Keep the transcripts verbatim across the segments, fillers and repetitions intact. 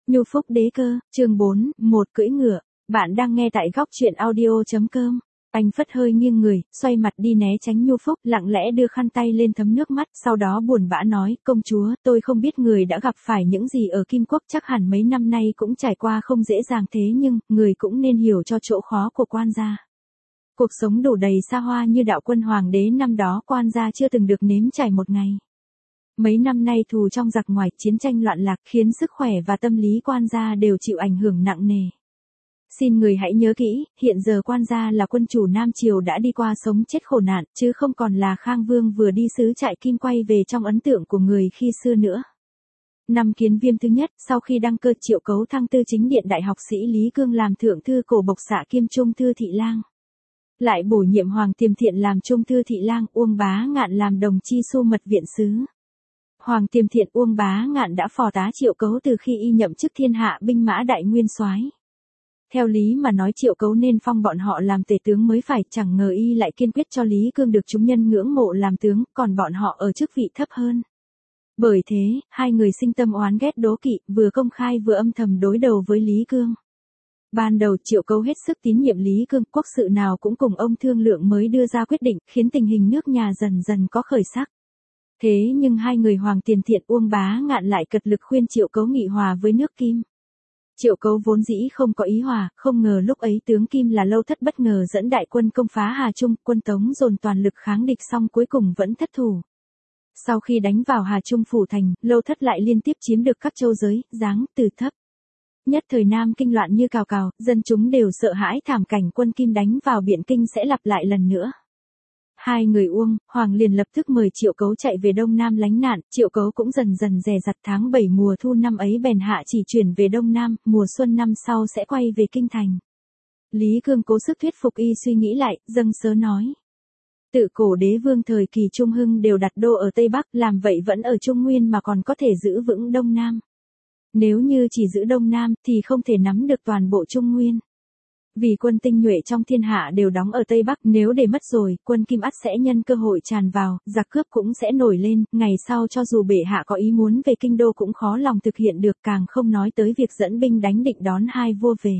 Nhu Phúc Đế Cơ, chương bốn, một cưỡi ngựa. Bạn đang nghe tại góc truyện audio.com. Anh phất hơi nghiêng người, xoay mặt đi né tránh Nhu Phúc, lặng lẽ đưa khăn tay lên thấm nước mắt, sau đó buồn bã nói, công chúa, tôi không biết người đã gặp phải những gì ở Kim Quốc, chắc hẳn mấy năm nay cũng trải qua không dễ dàng, thế nhưng, người cũng nên hiểu cho chỗ khó của quan gia. Cuộc sống đủ đầy xa hoa như đạo quân hoàng đế năm đó, quan gia chưa từng được nếm trải một ngày. Mấy năm nay thù trong giặc ngoài, chiến tranh loạn lạc khiến sức khỏe và tâm lý quan gia đều chịu ảnh hưởng nặng nề. Xin người hãy nhớ kỹ, hiện giờ quan gia là quân chủ Nam Triều đã đi qua sống chết khổ nạn, chứ không còn là Khang Vương vừa đi sứ trại Kim quay về trong ấn tượng của người khi xưa nữa. Năm Kiến Viêm thứ nhất, sau khi đăng cơ, Triệu Cấu thăng tư chính điện đại học sĩ Lý Cương làm thượng thư cổ bộc xạ kiêm trung thư thị lang. Lại bổ nhiệm Hoàng Tiềm Thiện làm trung thư thị lang, Uông Bá Ngạn làm đồng chi xu mật viện sứ. Hoàng Tiềm Thiện Uông Bá Ngạn đã phò tá Triệu Cấu từ khi y nhậm chức thiên hạ binh mã đại nguyên soái. Theo lý mà nói Triệu Cấu nên phong bọn họ làm tể tướng mới phải, chẳng ngờ y lại kiên quyết cho Lý Cương được chúng nhân ngưỡng mộ làm tướng, còn bọn họ ở chức vị thấp hơn. Bởi thế, hai người sinh tâm oán ghét đố kỵ, vừa công khai vừa âm thầm đối đầu với Lý Cương. Ban đầu Triệu Cấu hết sức tín nhiệm Lý Cương, quốc sự nào cũng cùng ông thương lượng mới đưa ra quyết định, khiến tình hình nước nhà dần dần có khởi sắc. Thế nhưng hai người Hoàng Tiền Thiện Uông Bá Ngạn lại cật lực khuyên Triệu Cấu nghị hòa với nước Kim. Triệu Cấu vốn dĩ không có ý hòa, không ngờ lúc ấy tướng Kim là Lâu Thất bất ngờ dẫn đại quân công phá Hà Trung, quân Tống dồn toàn lực kháng địch xong cuối cùng vẫn thất thủ. Sau khi đánh vào Hà Trung phủ thành, Lâu Thất lại liên tiếp chiếm được các châu giới, Giáng, Từ Thấp. Nhất thời Nam Kinh loạn như cào cào, dân chúng đều sợ hãi thảm cảnh quân Kim đánh vào Biện Kinh sẽ lặp lại lần nữa. Hai người Uông, Hoàng liền lập tức mời Triệu Cấu chạy về Đông Nam lánh nạn, Triệu Cấu cũng dần dần dè dặt, tháng bảy mùa thu năm ấy bèn hạ chỉ chuyển về Đông Nam, mùa xuân năm sau sẽ quay về Kinh Thành. Lý Cương cố sức thuyết phục y suy nghĩ lại, dâng sớ nói. Tự cổ đế vương thời kỳ Trung Hưng đều đặt đô ở Tây Bắc, làm vậy vẫn ở Trung Nguyên mà còn có thể giữ vững Đông Nam. Nếu như chỉ giữ Đông Nam thì không thể nắm được toàn bộ Trung Nguyên. Vì quân tinh nhuệ trong thiên hạ đều đóng ở Tây Bắc, nếu để mất rồi, quân Kim ắt sẽ nhân cơ hội tràn vào, giặc cướp cũng sẽ nổi lên, ngày sau cho dù bệ hạ có ý muốn về kinh đô cũng khó lòng thực hiện được, càng không nói tới việc dẫn binh đánh định đón hai vua về.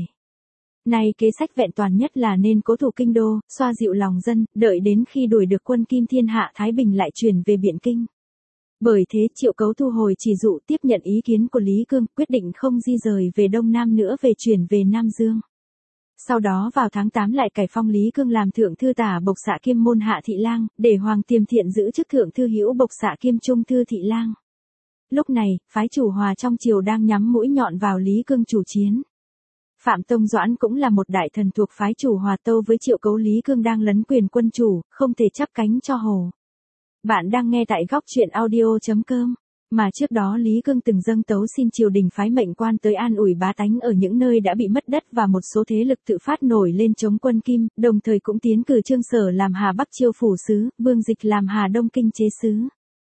Nay kế sách vẹn toàn nhất là nên cố thủ kinh đô, xoa dịu lòng dân, đợi đến khi đuổi được quân Kim thiên hạ Thái Bình lại chuyển về Biện Kinh. Bởi thế Triệu Cấu thu hồi chỉ dụ, tiếp nhận ý kiến của Lý Cương, quyết định không di rời về Đông Nam nữa, về chuyển về Nam Dương. Sau đó vào tháng tám lại cải phong Lý Cương làm thượng thư tả bộc xạ kiêm môn hạ thị lang, để Hoàng Tiềm Thiện giữ chức thượng thư hữu bộc xạ kiêm trung thư thị lang. Lúc này, phái chủ Hòa trong triều đang nhắm mũi nhọn vào Lý Cương chủ chiến. Phạm Tông Doãn cũng là một đại thần thuộc phái chủ Hòa tâu với Triệu Cấu Lý Cương đang lấn quyền quân chủ, không thể chắp cánh cho hồ. Bạn đang nghe tại góc truyện audio.com. Mà trước đó Lý Cương từng dâng tấu xin triều đình phái mệnh quan tới an ủi bá tánh ở những nơi đã bị mất đất và một số thế lực tự phát nổi lên chống quân Kim, đồng thời cũng tiến cử Trương Sở làm Hà Bắc Chiêu phủ sứ, Vương Dịch làm Hà Đông Kinh chế sứ.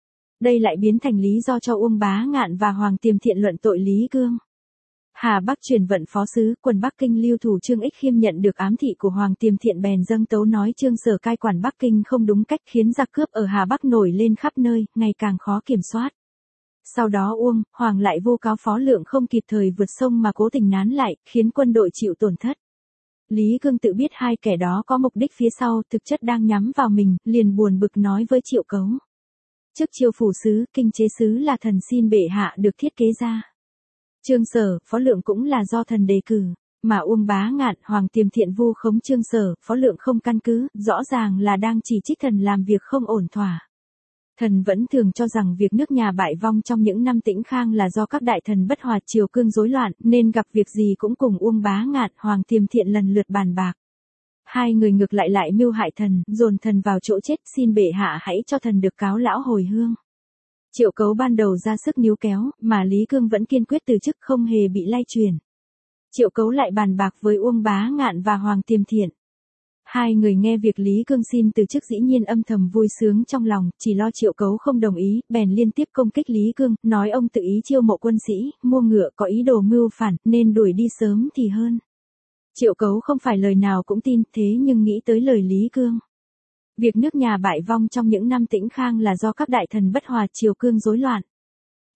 Đây lại biến thành lý do cho Uông Bá Ngạn và Hoàng Tiềm Thiện luận tội Lý Cương. Hà Bắc chuyển vận phó sứ, quần Bắc Kinh lưu thủ Trương Ích Khiêm nhận được ám thị của Hoàng Tiềm Thiện bèn dâng tấu nói Trương Sở cai quản Bắc Kinh không đúng cách, khiến giặc cướp ở Hà Bắc nổi lên khắp nơi, ngày càng khó kiểm soát. Sau đó Uông, Hoàng lại vu cáo Phó Lượng không kịp thời vượt sông mà cố tình nán lại, khiến quân đội chịu tổn thất. Lý Cương tự biết hai kẻ đó có mục đích phía sau, thực chất đang nhắm vào mình, liền buồn bực nói với Triệu Cấu. Chức Chiêu phủ sứ, Kinh chế sứ là thần xin bệ hạ được thiết kế ra. Trương Sở, Phó Lượng cũng là do thần đề cử, mà Uông Bá Ngạn, Hoàng Tiềm Thiện vu khống Trương Sở, Phó Lượng không căn cứ, rõ ràng là đang chỉ trích thần làm việc không ổn thỏa. Thần vẫn thường cho rằng việc nước nhà bại vong trong những năm Tĩnh Khang là do các đại thần bất hòa, triều cương rối loạn, nên gặp việc gì cũng cùng Uông Bá Ngạn, Hoàng Tiềm Thiện lần lượt bàn bạc. Hai người ngược lại lại mưu hại thần, dồn thần vào chỗ chết, xin bệ hạ hãy cho thần được cáo lão hồi hương. Triệu Cấu ban đầu ra sức níu kéo, mà Lý Cương vẫn kiên quyết từ chức, không hề bị lay truyền. Triệu Cấu lại bàn bạc với Uông Bá Ngạn và Hoàng Tiềm Thiện. Hai người nghe việc Lý Cương xin từ chức dĩ nhiên âm thầm vui sướng trong lòng, chỉ lo Triệu Cấu không đồng ý, bèn liên tiếp công kích Lý Cương, nói ông tự ý chiêu mộ quân sĩ, mua ngựa, có ý đồ mưu phản, nên đuổi đi sớm thì hơn. Triệu Cấu không phải lời nào cũng tin, thế nhưng nghĩ tới lời Lý Cương. Việc nước nhà bại vong trong những năm Tĩnh Khang là do các đại thần bất hòa, triều cương rối loạn.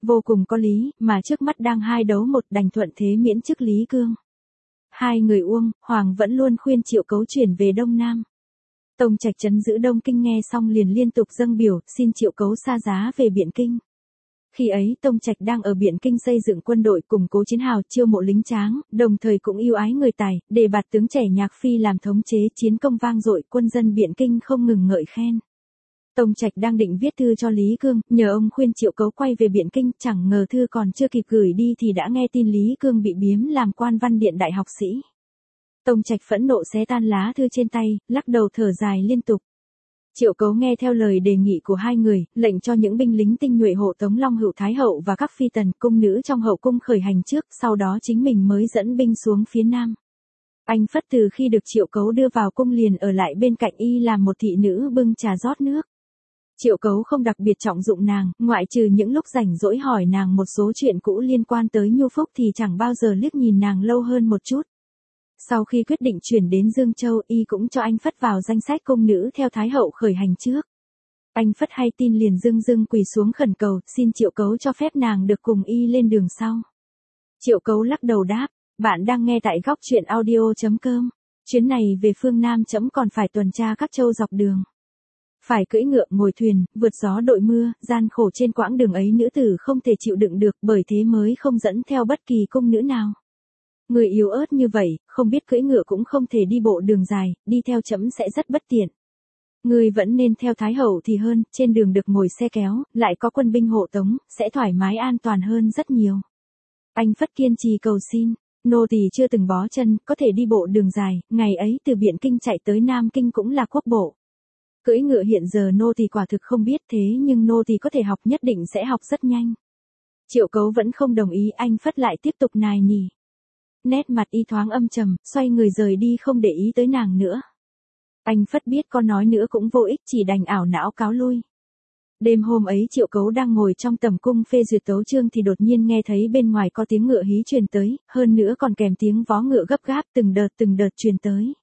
Vô cùng có lý, mà trước mắt đang hai đấu một đành thuận thế miễn chức Lý Cương. Hai người Uông, Hoàng vẫn luôn khuyên Triệu Cấu chuyển về Đông Nam. Tông Trạch trấn giữ Đông Kinh nghe xong liền liên tục dâng biểu, xin Triệu Cấu xa giá về Biện Kinh. Khi ấy Tông Trạch đang ở Biện Kinh xây dựng quân đội củng cố chiến hào chiêu mộ lính tráng, đồng thời cũng yêu ái người tài, đề bạt tướng trẻ Nhạc Phi làm thống chế chiến công vang dội, quân dân Biện Kinh không ngừng ngợi khen. Tông Trạch đang định viết thư cho Lý Cương, nhờ ông khuyên Triệu Cấu quay về Biện Kinh, chẳng ngờ thư còn chưa kịp gửi đi thì đã nghe tin Lý Cương bị biếm làm quan văn điện đại học sĩ. Tông Trạch phẫn nộ xé tan lá thư trên tay, lắc đầu thở dài liên tục. Triệu Cấu nghe theo lời đề nghị của hai người, lệnh cho những binh lính tinh nhuệ hộ tống Long Hữu Thái hậu và các phi tần cung nữ trong hậu cung khởi hành trước, sau đó chính mình mới dẫn binh xuống phía nam. Anh Phất từ khi được Triệu Cấu đưa vào cung liền ở lại bên cạnh y làm một thị nữ bưng trà rót nước. Triệu Cấu không đặc biệt trọng dụng nàng, ngoại trừ những lúc rảnh rỗi hỏi nàng một số chuyện cũ liên quan tới Nhu Phúc thì chẳng bao giờ liếc nhìn nàng lâu hơn một chút. Sau khi quyết định chuyển đến Dương Châu, y cũng cho anh Phất vào danh sách cung nữ theo Thái hậu khởi hành trước. Anh Phất hay tin liền dưng dưng quỳ xuống khẩn cầu, xin Triệu Cấu cho phép nàng được cùng y lên đường sau. Triệu Cấu lắc đầu đáp, bạn đang nghe tại góc truyện audio chấm com. Chuyến này về phương Nam chấm còn phải tuần tra các châu dọc đường. Phải cưỡi ngựa ngồi thuyền, vượt gió đội mưa, gian khổ trên quãng đường ấy nữ tử không thể chịu đựng được, bởi thế mới không dẫn theo bất kỳ cung nữ nào. Người yếu ớt như vậy, không biết cưỡi ngựa cũng không thể đi bộ đường dài, đi theo chấm sẽ rất bất tiện. Người vẫn nên theo Thái hậu thì hơn, trên đường được ngồi xe kéo, lại có quân binh hộ tống, sẽ thoải mái an toàn hơn rất nhiều. Anh Phất kiên trì cầu xin, nô tỳ chưa từng bó chân, có thể đi bộ đường dài, ngày ấy từ Biện Kinh chạy tới Nam Kinh cũng là quốc bộ. Cưỡi ngựa hiện giờ nô tỳ quả thực không biết, thế nhưng nô tỳ có thể học, nhất định sẽ học rất nhanh. Triệu Cấu vẫn không đồng ý, anh Phất lại tiếp tục nài nỉ. Nét mặt y thoáng âm trầm, xoay người rời đi không để ý tới nàng nữa. Anh Phất biết có nói nữa cũng vô ích, chỉ đành ảo não cáo lui. Đêm hôm ấy Triệu Cấu đang ngồi trong tầm cung phê duyệt tấu chương thì đột nhiên nghe thấy bên ngoài có tiếng ngựa hí truyền tới, hơn nữa còn kèm tiếng vó ngựa gấp gáp từng đợt từng đợt truyền tới.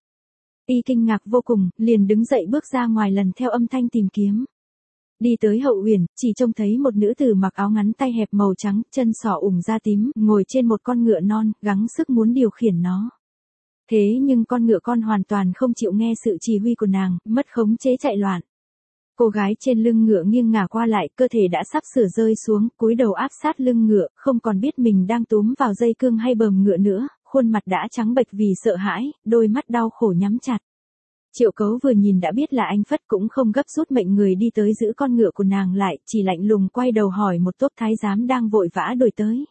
Y kinh ngạc vô cùng, liền đứng dậy bước ra ngoài lần theo âm thanh tìm kiếm. Đi tới hậu uyển, chỉ trông thấy một nữ tử mặc áo ngắn tay hẹp màu trắng, chân sỏ ủng da tím, ngồi trên một con ngựa non, gắng sức muốn điều khiển nó. Thế nhưng con ngựa con hoàn toàn không chịu nghe sự chỉ huy của nàng, mất khống chế chạy loạn. Cô gái trên lưng ngựa nghiêng ngả qua lại, cơ thể đã sắp sửa rơi xuống, cúi đầu áp sát lưng ngựa, không còn biết mình đang túm vào dây cương hay bờm ngựa nữa, khuôn mặt đã trắng bệch vì sợ hãi, đôi mắt đau khổ nhắm chặt. Triệu Cấu vừa nhìn đã biết là anh Phất, cũng không gấp rút mệnh người đi tới giữ con ngựa của nàng lại, chỉ lạnh lùng quay đầu hỏi một tốp thái giám đang vội vã đuổi tới.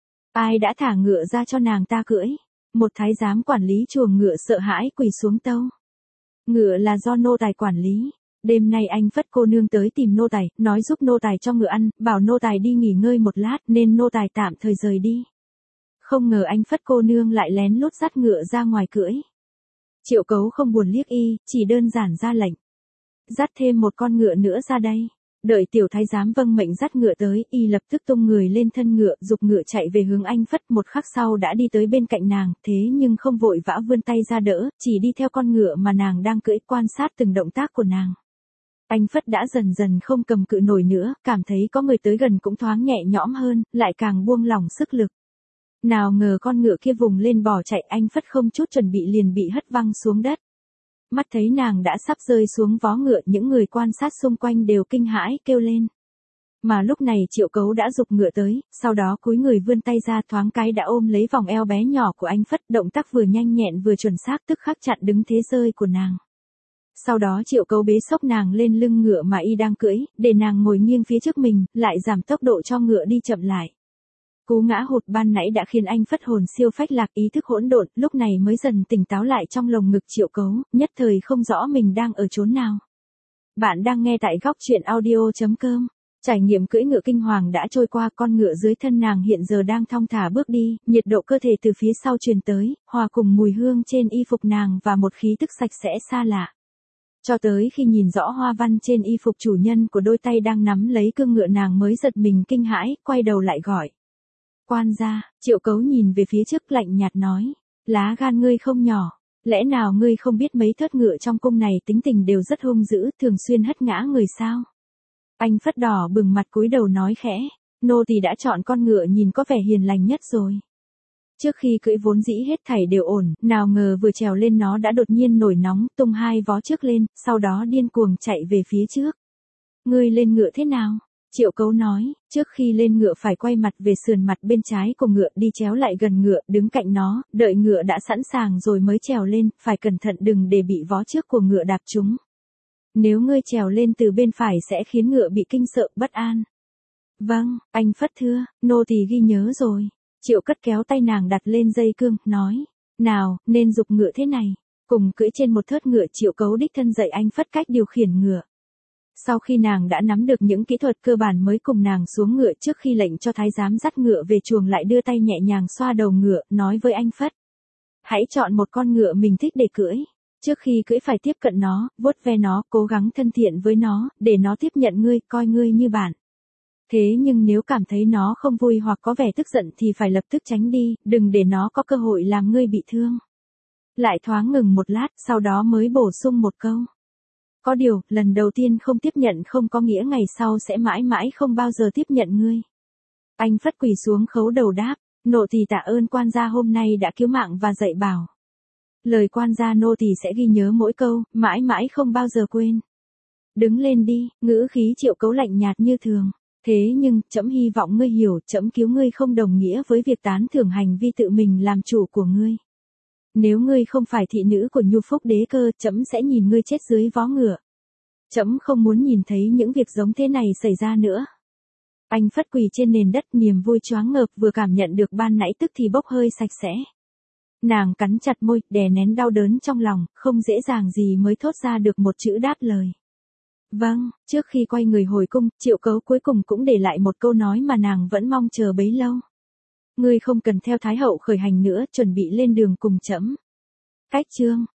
Ai đã thả ngựa ra cho nàng ta cưỡi? Một thái giám quản lý chuồng ngựa sợ hãi quỳ xuống tâu. Ngựa là do nô tài quản lý. Đêm nay anh Phất cô nương tới tìm nô tài, nói giúp nô tài cho ngựa ăn, bảo nô tài đi nghỉ ngơi một lát nên nô tài tạm thời rời đi. Không ngờ anh Phất cô nương lại lén lút dắt ngựa ra ngoài cưỡi. Triệu Cấu không buồn liếc y, chỉ đơn giản ra lệnh. Dắt thêm một con ngựa nữa ra đây. Đợi tiểu thái giám vâng mệnh dắt ngựa tới, y lập tức tung người lên thân ngựa, giục ngựa chạy về hướng anh Phất, một khắc sau đã đi tới bên cạnh nàng, thế nhưng không vội vã vươn tay ra đỡ, chỉ đi theo con ngựa mà nàng đang cưỡi, quan sát từng động tác của nàng. Anh Phất đã dần dần không cầm cự nổi nữa, cảm thấy có người tới gần cũng thoáng nhẹ nhõm hơn, lại càng buông lỏng sức lực. Nào ngờ con ngựa kia vùng lên bỏ chạy, anh Phất không chút chuẩn bị liền bị hất văng xuống đất. Mắt thấy nàng đã sắp rơi xuống vó ngựa, những người quan sát xung quanh đều kinh hãi kêu lên. Mà lúc này Triệu Cấu đã giục ngựa tới, sau đó cúi người vươn tay ra thoáng cái đã ôm lấy vòng eo bé nhỏ của anh Phất, động tác vừa nhanh nhẹn vừa chuẩn xác, tức khắc chặn đứng thế rơi của nàng. Sau đó Triệu Cấu bế xốc nàng lên lưng ngựa mà y đang cưỡi, để nàng ngồi nghiêng phía trước mình, lại giảm tốc độ cho ngựa đi chậm lại. Cú ngã hụt ban nãy đã khiến anh Phất hồn siêu phách lạc, ý thức hỗn độn, lúc này mới dần tỉnh táo lại trong lồng ngực Triệu Cấu, nhất thời không rõ mình đang ở chốn nào. Bạn đang nghe tại góc truyện audio chấm com. Trải nghiệm cưỡi ngựa kinh hoàng đã trôi qua, con ngựa dưới thân nàng hiện giờ đang thong thả bước đi, nhiệt độ cơ thể từ phía sau truyền tới, hòa cùng mùi hương trên y phục nàng và một khí tức sạch sẽ xa lạ. Cho tới khi nhìn rõ hoa văn trên y phục chủ nhân của đôi tay đang nắm lấy cương ngựa, nàng mới giật mình kinh hãi, quay đầu lại gọi. Quan gia. Triệu Cấu nhìn về phía trước lạnh nhạt nói, lá gan ngươi không nhỏ, lẽ nào ngươi không biết mấy thớt ngựa trong cung này tính tình đều rất hung dữ, thường xuyên hất ngã người sao? Anh Phất đỏ bừng mặt cúi đầu nói khẽ, nô tỳ đã chọn con ngựa nhìn có vẻ hiền lành nhất rồi. Trước khi cưỡi vốn dĩ hết thảy đều ổn, nào ngờ vừa trèo lên nó đã đột nhiên nổi nóng, tung hai vó trước lên, sau đó điên cuồng chạy về phía trước. Ngươi lên ngựa thế nào? Triệu Cấu nói, trước khi lên ngựa phải quay mặt về sườn mặt bên trái của ngựa, đi chéo lại gần ngựa, đứng cạnh nó, đợi ngựa đã sẵn sàng rồi mới trèo lên, phải cẩn thận đừng để bị vó trước của ngựa đạp trúng. Nếu ngươi trèo lên từ bên phải sẽ khiến ngựa bị kinh sợ, bất an. Vâng, anh Phất thưa, nô tỳ ghi nhớ rồi. Triệu Cất kéo tay nàng đặt lên dây cương, nói, nào, nên giục ngựa thế này. Cùng cưỡi trên một thớt ngựa, Triệu Cấu đích thân dạy anh Phất cách điều khiển ngựa. Sau khi nàng đã nắm được những kỹ thuật cơ bản mới cùng nàng xuống ngựa, trước khi lệnh cho thái giám dắt ngựa về chuồng lại đưa tay nhẹ nhàng xoa đầu ngựa, nói với anh Phất. Hãy chọn một con ngựa mình thích để cưỡi. Trước khi cưỡi phải tiếp cận nó, vuốt ve nó, cố gắng thân thiện với nó, để nó tiếp nhận ngươi, coi ngươi như bạn. Thế nhưng nếu cảm thấy nó không vui hoặc có vẻ tức giận thì phải lập tức tránh đi, đừng để nó có cơ hội làm ngươi bị thương. Lại thoáng ngừng một lát, sau đó mới bổ sung một câu. Có điều, lần đầu tiên không tiếp nhận không có nghĩa ngày sau sẽ mãi mãi không bao giờ tiếp nhận ngươi. Anh Phất quỳ xuống khấu đầu đáp, nô tỳ tạ ơn quan gia hôm nay đã cứu mạng và dạy bảo. Lời quan gia nô tỳ sẽ ghi nhớ mỗi câu, mãi mãi không bao giờ quên. Đứng lên đi, ngữ khí Triệu Cấu lạnh nhạt như thường. Thế nhưng, trẫm hy vọng ngươi hiểu, trẫm cứu ngươi không đồng nghĩa với việc tán thưởng hành vi tự mình làm chủ của ngươi. Nếu ngươi không phải thị nữ của Nhu Phúc đế cơ, trẫm sẽ nhìn ngươi chết dưới vó ngựa. Trẫm không muốn nhìn thấy những việc giống thế này xảy ra nữa. Anh Phất quỳ trên nền đất, niềm vui choáng ngợp vừa cảm nhận được ban nãy tức thì bốc hơi sạch sẽ. Nàng cắn chặt môi, đè nén đau đớn trong lòng, không dễ dàng gì mới thốt ra được một chữ đáp lời. Vâng, trước khi quay người hồi cung, Triệu Cấu cuối cùng cũng để lại một câu nói mà nàng vẫn mong chờ bấy lâu. Ngươi không cần theo Thái hậu khởi hành nữa, chuẩn bị lên đường cùng trẫm. Cách chương